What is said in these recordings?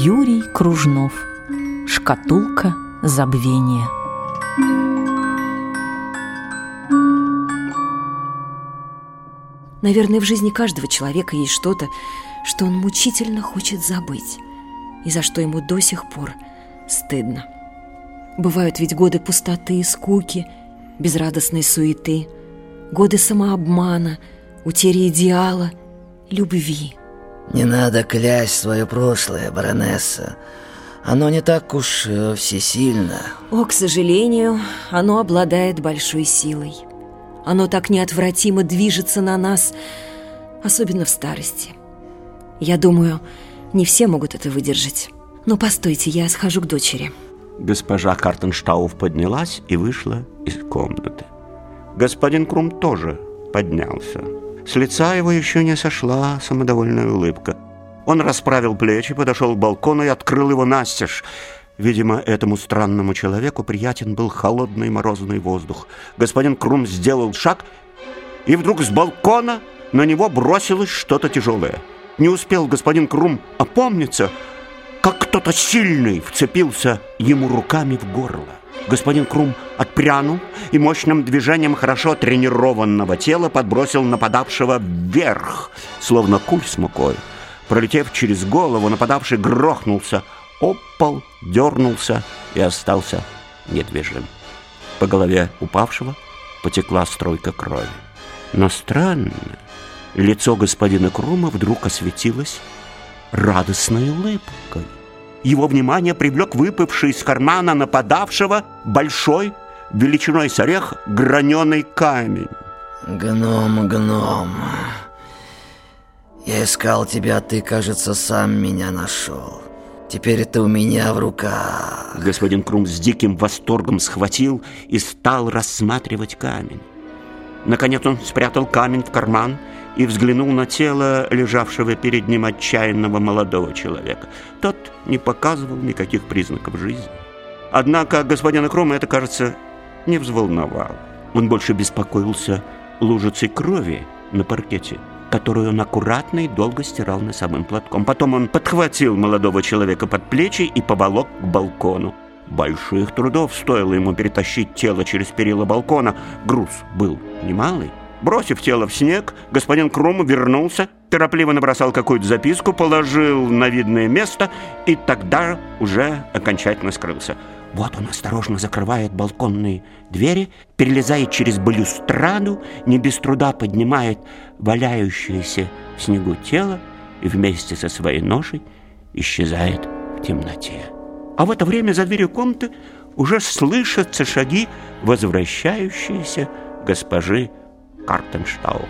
Юрий Кружнов. Шкатулка забвения. Наверное, в жизни каждого человека есть что-то, что он мучительно хочет забыть, и за что ему до сих пор стыдно. Бывают ведь годы пустоты, скуки, безрадостной суеты, годы самообмана, утери идеала, любви. Не надо клясть свое прошлое, баронесса. Оно не так уж всесильно. О, к сожалению, оно обладает большой силой. Оно так неотвратимо движется на нас, особенно в старости. Я думаю, не все могут это выдержать. Но постойте, я схожу к дочери. Госпожа Картенштауф поднялась и вышла из комнаты. Господин Крум тоже поднялся. С лица его еще не сошла самодовольная улыбка. Он расправил плечи, подошел к балкону и открыл его настежь. Видимо, этому странному человеку приятен был холодный морозный воздух. Господин Крум сделал шаг, и вдруг с балкона на него бросилось что-то тяжелое. Не успел господин Крум опомниться, как кто-то сильный вцепился ему руками в горло. Господин Крум отпрянул и мощным движением хорошо тренированного тела подбросил нападавшего вверх, словно куль с мукой. Пролетев через голову, нападавший грохнулся, упал, дернулся и остался недвижим. По голове упавшего потекла струйка крови. Но странно, лицо господина Крума вдруг осветилось радостной улыбкой. Его внимание привлек выпавший из кармана нападавшего большой, величиной с орех, граненый камень. Гном, я искал тебя, ты, кажется, сам меня нашел. Теперь это у меня в руках. Господин Крум с диким восторгом схватил и стал рассматривать камень. Наконец он спрятал камень в карман и взглянул на тело лежавшего перед ним отчаянного молодого человека. Тот не показывал никаких признаков жизни. Однако господина Крума это, кажется, не взволновало. Он больше беспокоился лужицей крови на паркете, которую он аккуратно и долго стирал носовым платком. Потом он подхватил молодого человека под плечи и поволок к балкону. Больших трудов стоило ему перетащить тело через перила балкона. Груз был немалый. Бросив тело в снег, господин Крум вернулся, торопливо набросал какую-то записку, положил на видное место и тогда уже окончательно скрылся. Вот он осторожно закрывает балконные двери, перелезает через балюстраду, не без труда поднимает валяющееся в снегу тело и вместе со своей ношей исчезает в темноте. А в это время за дверью комнаты уже слышатся шаги возвращающейся госпожи Картенштауф.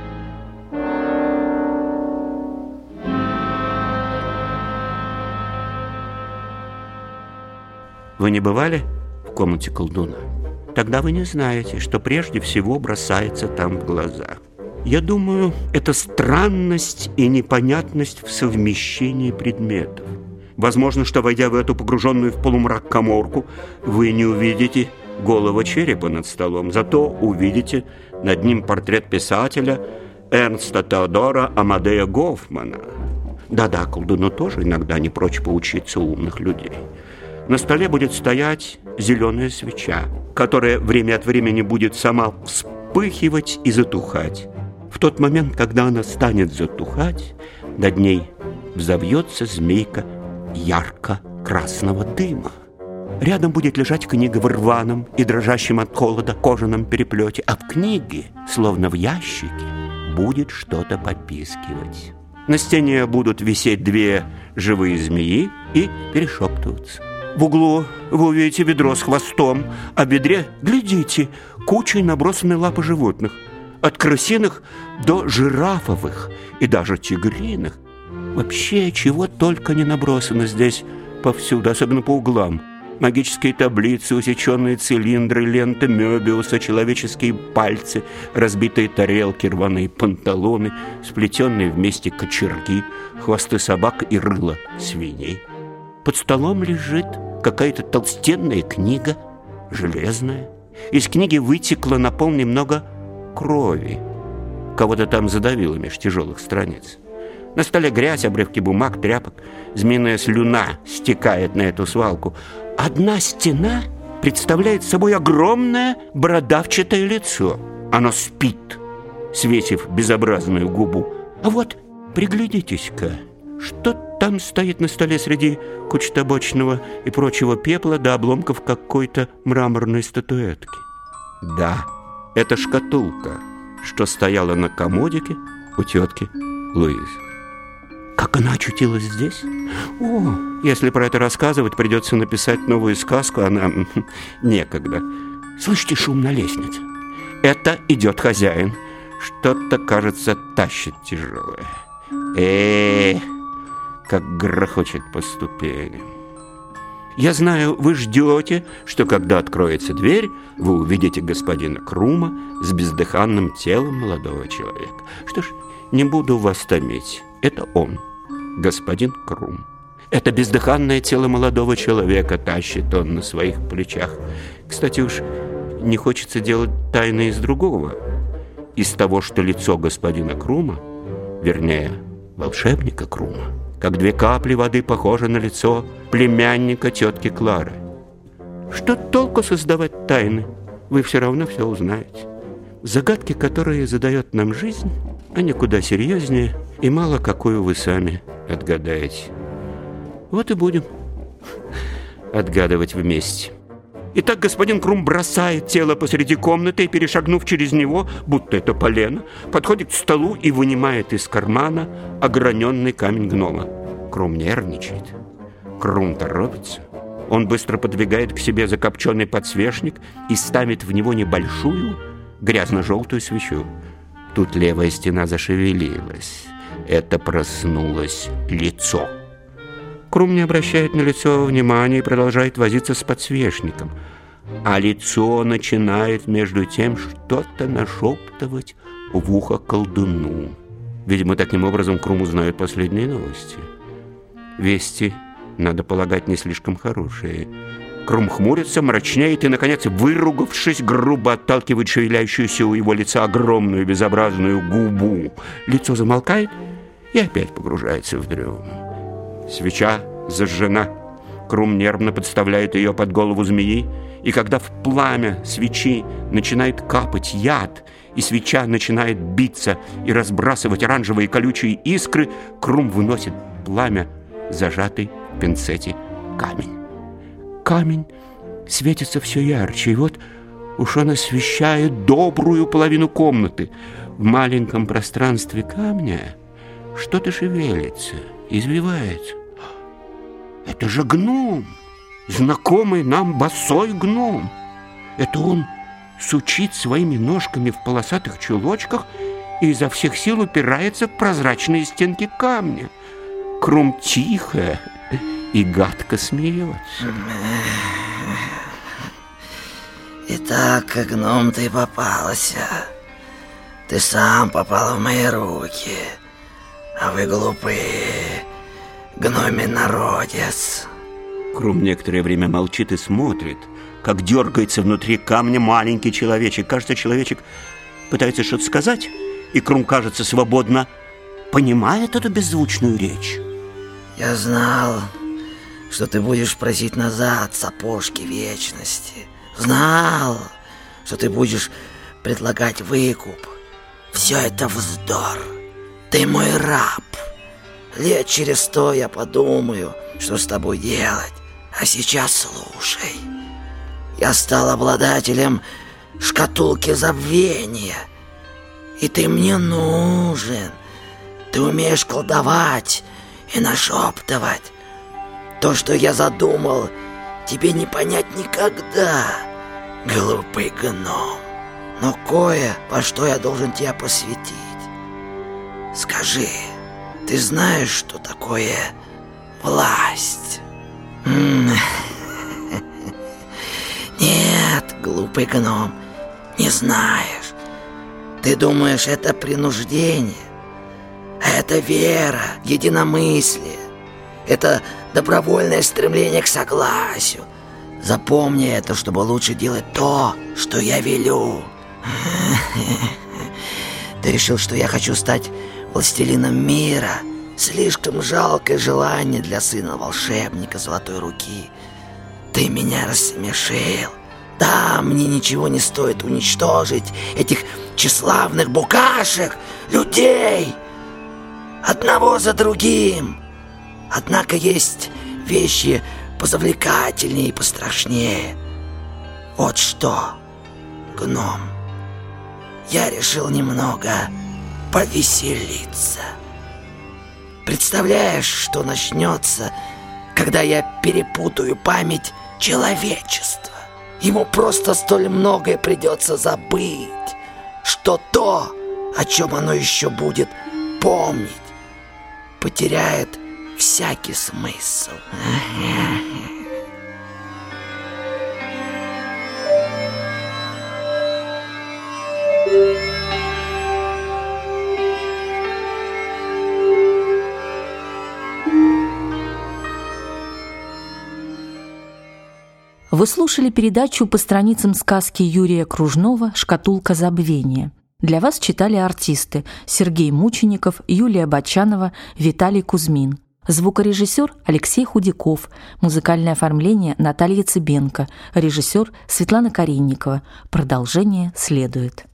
Вы не бывали в комнате колдуна? Тогда вы не знаете, что прежде всего бросается там в глаза. Я думаю, это странность и непонятность в совмещении предметов. Возможно, что, войдя в эту погруженную в полумрак каморку, вы не увидите голого черепа над столом, зато увидите над ним портрет писателя Эрнста Теодора Амадея Гофмана. Да-да, колдуну тоже иногда не прочь поучиться у умных людей. На столе будет стоять зеленая свеча, которая время от времени будет сама вспыхивать и затухать. В тот момент, когда она станет затухать, над ней взовьется змейка ярко-красного дыма. Рядом будет лежать книга в рваном и дрожащем от холода кожаном переплете, а в книге, словно в ящике, будет что-то попискивать. На стене будут висеть две живые змеи и перешептываться. В углу вы увидите ведро с хвостом, а в ведре, глядите, кучей набросаны лапы животных, от крысиных до жирафовых и даже тигриных. Вообще, чего только не набросано здесь повсюду, особенно по углам. Магические таблицы, усеченные цилиндры, ленты Мёбиуса, человеческие пальцы, разбитые тарелки, рваные панталоны, сплетенные вместе кочерги, хвосты собак и рыла свиней. Под столом лежит какая-то толстенная книга, железная. Из книги вытекло на пол немного крови. Кого-то там задавило меж тяжелых страниц. На столе грязь, обрывки бумаг, тряпок. Змеиная слюна стекает на эту свалку. Одна стена представляет собой огромное бородавчатое лицо. Оно спит, свесив безобразную губу. А вот, приглядитесь-ка, что там стоит на столе среди куч табачного и прочего пепла до обломков какой-то мраморной статуэтки. Да, это шкатулка, что стояла на комодике у тетки Луизы. Как она очутилась здесь? О, если про это рассказывать, придется написать новую сказку, а нам некогда. Слышите шум на лестнице? Это идет хозяин. Что-то, кажется, тащит тяжелое. Как грохочет по ступеням. Я знаю, вы ждете, что когда откроется дверь, вы увидите господина Крума с бездыханным телом молодого человека. Что ж, не буду вас томить. Это он, господин Крум. Это бездыханное тело молодого человека тащит он на своих плечах. Кстати, уж не хочется делать тайны из другого. Из того, что лицо господина Крума, вернее, волшебника Крума, как 2 капли воды похоже на лицо племянника тетки Клары. Что толку создавать тайны? Вы все равно все узнаете. Загадки, которые задает нам жизнь, они куда серьезнее, и мало какую вы сами отгадаете. Вот и будем отгадывать вместе. Итак, господин Крум бросает тело посреди комнаты и, перешагнув через него, будто это полено, подходит к столу и вынимает из кармана ограненный камень гнома. Крум нервничает. Крум торопится. Он быстро подвигает к себе закопченный подсвечник и ставит в него небольшую грязно-желтую свечу. Тут левая стена зашевелилась. Это проснулось лицо. Крум не обращает на лицо внимания и продолжает возиться с подсвечником. А лицо начинает между тем что-то нашептывать в ухо колдуну. Видимо, таким образом Крум узнает последние новости. Вести, надо полагать, не слишком хорошие. Крум хмурится, мрачнеет и, наконец, выругавшись, грубо отталкивает шевеляющуюся у его лица огромную безобразную губу. Лицо замолкает и опять погружается в дрему. Свеча зажжена. Крум нервно подставляет ее под голову змеи, и когда в пламя свечи начинает капать яд, и свеча начинает биться и разбрасывать оранжевые колючие искры, Крум выносит в пламя зажатый в пинцете камень. Камень светится все ярче, и вот уж он освещает добрую половину комнаты. В маленьком пространстве камня что-то шевелится, извивается. Это же гном, знакомый нам босой гном. Это он сучит своими ножками в полосатых чулочках и изо всех сил упирается в прозрачные стенки камня. Крум тихо и гадко смеется. Итак, гном, ты попался. Ты сам попал в мои руки. А вы глупые, гномий народец. Крум некоторое время молчит и смотрит, как дергается внутри камня маленький человечек. Кажется, человечек пытается что-то сказать, и Крум, кажется, свободно понимает эту беззвучную речь. Я знал, что ты будешь просить назад сапожки вечности. Знал, что ты будешь предлагать выкуп. Все это вздор. Ты мой раб. Лет через 100 я подумаю, что с тобой делать. А сейчас слушай. Я стал обладателем шкатулки забвения. И ты мне нужен. Ты умеешь колдовать и нашептывать. То, что я задумал, тебе не понять никогда, глупый гном. Но кое во что я должен тебя посвятить. Скажи, ты знаешь, что такое власть? Нет, глупый гном, не знаешь. Ты думаешь, это принуждение? Это вера, единомыслие. Это добровольное стремление к согласию. Запомни это, чтобы лучше делать то, что я велю. Ты решил, что я хочу стать властелином мира слишком жалкое желание для сына волшебника Золотой Руки. Ты меня рассмешил. Да, мне ничего не стоит уничтожить этих тщеславных букашек, людей, одного за другим. Однако есть вещи позавлекательнее и пострашнее. Вот что, гном, я решил немного повеселиться. Представляешь, что начнется, когда я перепутаю память человечества? Ему просто столь многое придется забыть, что то, о чем оно еще будет помнить, потеряет всякий смысл. Вы слушали передачу по страницам сказки Юрия Кружнова «Шкатулка забвения». Для вас читали артисты Сергей Мучеников, Юлия Бочанова, Виталий Кузьмин. Звукорежиссер Алексей Худяков. Музыкальное оформление Наталья Цыбенко. Режиссер Светлана Каринникова. Продолжение следует.